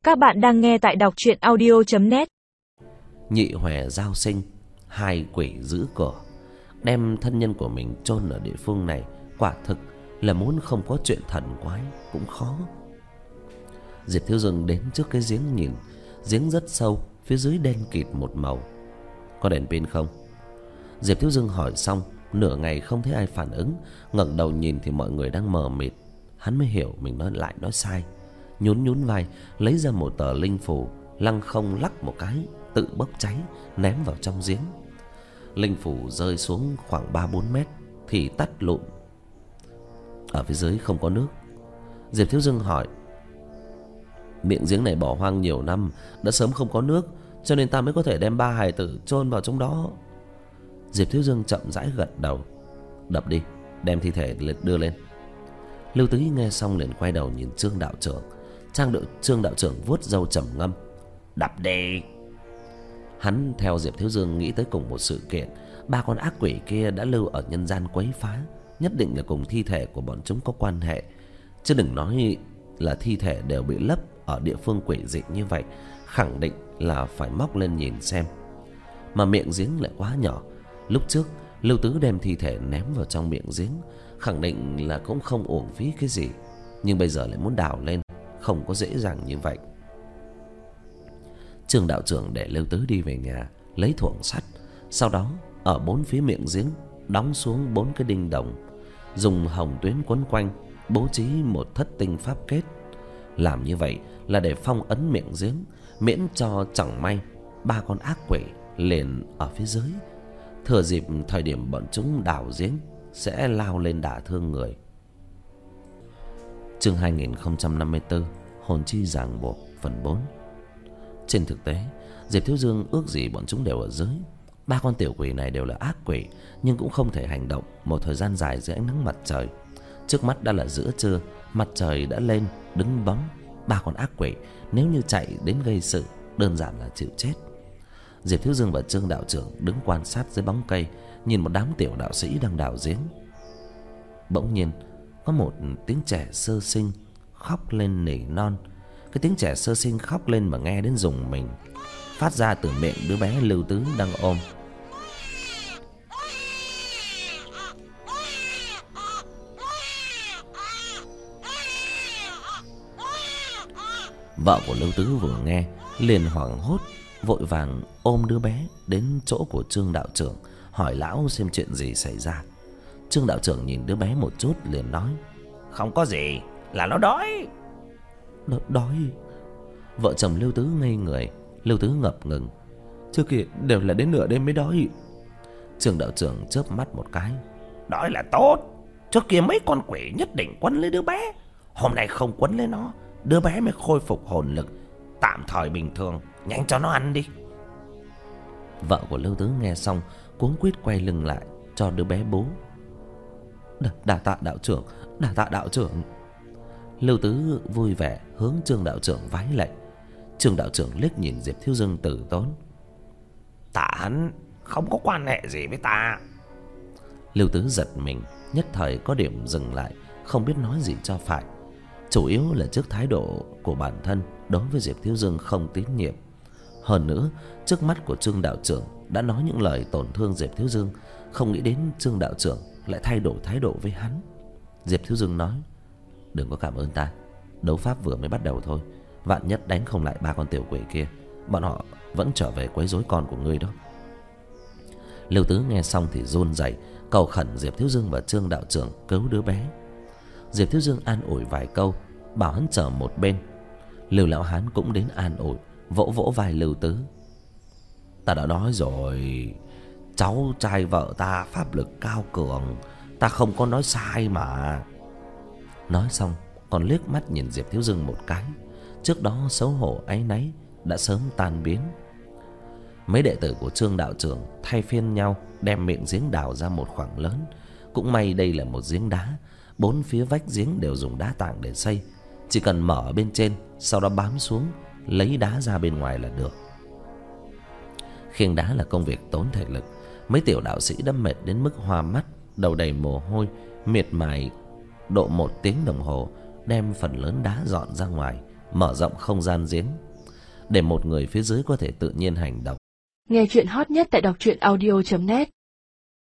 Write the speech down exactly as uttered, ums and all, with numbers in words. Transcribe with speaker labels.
Speaker 1: Các bạn đang nghe tại đọc truyện audio chấm net.
Speaker 2: Nhị Hòe giao sinh, hai quỷ giữ cửa, đem thân nhân của mình chôn ở địa phương này, quả thực là muốn không có chuyện thần quái cũng khó. Diệp Thiếu Dương đến trước cái giếng nhìn, giếng rất sâu, phía dưới đen kịt một màu. Có đèn pin không? Diệp Thiếu Dương hỏi xong, nửa ngày không thấy ai phản ứng, ngẩng đầu nhìn thì mọi người đang mờ mịt. Hắn mới hiểu mình nói lại nói sai, nhún nhún vai, lấy ra một tờ linh phù, lăng không lắc một cái, tự bốc cháy, ném vào trong giếng. Linh phù rơi xuống khoảng ba bốn mét thì tắt lụm. Ở phía dưới không có nước. Diệp Thiếu Dương hỏi: miệng giếng này bỏ hoang nhiều năm, đã sớm không có nước, cho nên ta mới có thể đem ba hài tử chôn vào trong đó. Diệp Thiếu Dương chậm rãi gật đầu. Đập đi, đem thi thể đưa lên. Lưu Tứ nghe xong liền quay đầu nhìn Trương đạo trưởng. Trang được Trương đạo trưởng vuốt râu trầm ngâm: đập đi. Hắn theo Diệp Thiếu Dương nghĩ tới cùng một sự kiện. Ba con ác quỷ kia đã lưu ở nhân gian quấy phá, nhất định là cùng thi thể của bọn chúng có quan hệ. Chứ đừng nói là thi thể đều bị lấp ở địa phương quỷ dị như vậy, khẳng định là phải móc lên nhìn xem. Mà miệng giếng lại quá nhỏ. Lúc trước Lưu Tứ đem thi thể ném vào trong miệng giếng, khẳng định là cũng không uổng phí cái gì. Nhưng bây giờ lại muốn đào lên, không có dễ dàng như vậy. Trương đạo trưởng để Lưu Tứ đi về nhà lấy thuổng sắt, sau đó ở bốn phía miệng giếng đóng xuống bốn cái đinh đồng, dùng hồng tuyến quấn quanh, bố trí một thất tinh pháp kết. Làm như vậy là để phong ấn miệng giếng, miễn cho chẳng may ba con ác quỷ liền ở phía dưới, thừa dịp thời điểm bọn chúng đào giếng sẽ lao lên đả thương người. Chương hai nghìn không trăm năm mươi tư, hồn chi ràng buộc, phần bốn. Trên thực tế, Diệp Thiếu Dương ước gì bọn chúng đều ở dưới. Ba con tiểu quỷ này đều là ác quỷ, nhưng cũng không thể hành động một thời gian dài dưới ánh nắng mặt trời. Trước mắt đã là giữa trưa, mặt trời đã lên đứng bóng. Ba con ác quỷ nếu như chạy đến gây sự, đơn giản là chịu chết. Diệp Thiếu Dương và Trương đạo trưởng đứng quan sát dưới bóng cây, nhìn một đám tiểu đạo sĩ đang đào giếng. Bỗng nhiên có một tiếng trẻ sơ sinh khóc lên nỉ non. Cái tiếng trẻ sơ sinh khóc lên mà nghe đến rùng mình, phát ra từ miệng đứa bé Lưu Tứ đang ôm. Vợ của Lưu Tứ vừa nghe liền hoảng hốt, vội vàng ôm đứa bé đến chỗ của Trương đạo trưởng, hỏi lão xem chuyện gì xảy ra. Trương đạo trưởng nhìn đứa bé một chút liền nói: không có gì, là nó đói. Đ đói? Vợ chồng Lưu Tứ ngây người. Lưu Tứ ngập ngừng: trước kia đều là đến nửa đêm mới đói. Trương đạo trưởng chớp mắt một cái: đói là tốt. Trước kia mấy con quỷ nhất định quấn lấy đứa bé, hôm nay không quấn lấy nó, đứa bé mới khôi phục hồn lực, tạm thời bình thường. Nhanh cho nó ăn đi. Vợ của Lưu Tứ nghe xong cuống quýt quay lưng lại cho đứa bé bú. Đà, đà tạ đạo trưởng, đà tạ đạo trưởng. Lưu Tứ vui vẻ hướng Trương đạo trưởng vái lạy. Trương đạo trưởng liếc nhìn Diệp Thiếu Dương từ tốn: tạ hắn không có quan hệ gì với ta. Lưu Tứ giật mình, nhất thời có điểm dừng lại, không biết nói gì cho phải. Chủ yếu là trước thái độ của bản thân đối với Diệp Thiếu Dương không tín nhiệm. Hơn nữa, trước mắt của Trương đạo trưởng đã nói những lời tổn thương Diệp Thiếu Dương, không nghĩ đến Trương đạo trưởng lại thay đổi thái độ với hắn. Diệp Thiếu Dương nói: đừng có cảm ơn ta, đấu pháp vừa mới bắt đầu thôi, vạn nhất đánh không lại ba con tiểu quỷ kia, bọn họ vẫn trở về quấy rối con của ngươi đó. Lưu Tứ nghe xong thì run rẩy, cầu khẩn Diệp Thiếu Dương và Trương đạo trưởng cứu đứa bé. Diệp Thiếu Dương an ủi vài câu, bảo hắn chờ một bên. Lưu lão hán cũng đến an ủi, vỗ vỗ vai Lưu Tứ: ta đã nói rồi, cháu trai vợ ta pháp lực cao cường, ta không có nói sai mà. Nói xong còn liếc mắt nhìn Diệp Thiếu Dương một cái. Trước đó xấu hổ áy náy đã sớm tan biến. Mấy đệ tử của Trương đạo trưởng thay phiên nhau đem miệng giếng đào ra một khoảng lớn. Cũng may đây là một giếng đá, bốn phía vách giếng đều dùng đá tảng để xây, chỉ cần mở bên trên, sau đó bám xuống lấy đá ra bên ngoài là được. Khiêng đá là công việc tốn thể lực. Mấy tiểu đạo sĩ đã mệt đến mức hoa mắt, đầu đầy mồ hôi, miệt mài độ một tiếng đồng hồ, đem phần lớn đá dọn ra ngoài, mở rộng không gian giếng để một người phía dưới có thể tự nhiên hành động.
Speaker 3: Nghe chuyện hot nhất tại đọc truyện audio chấm net.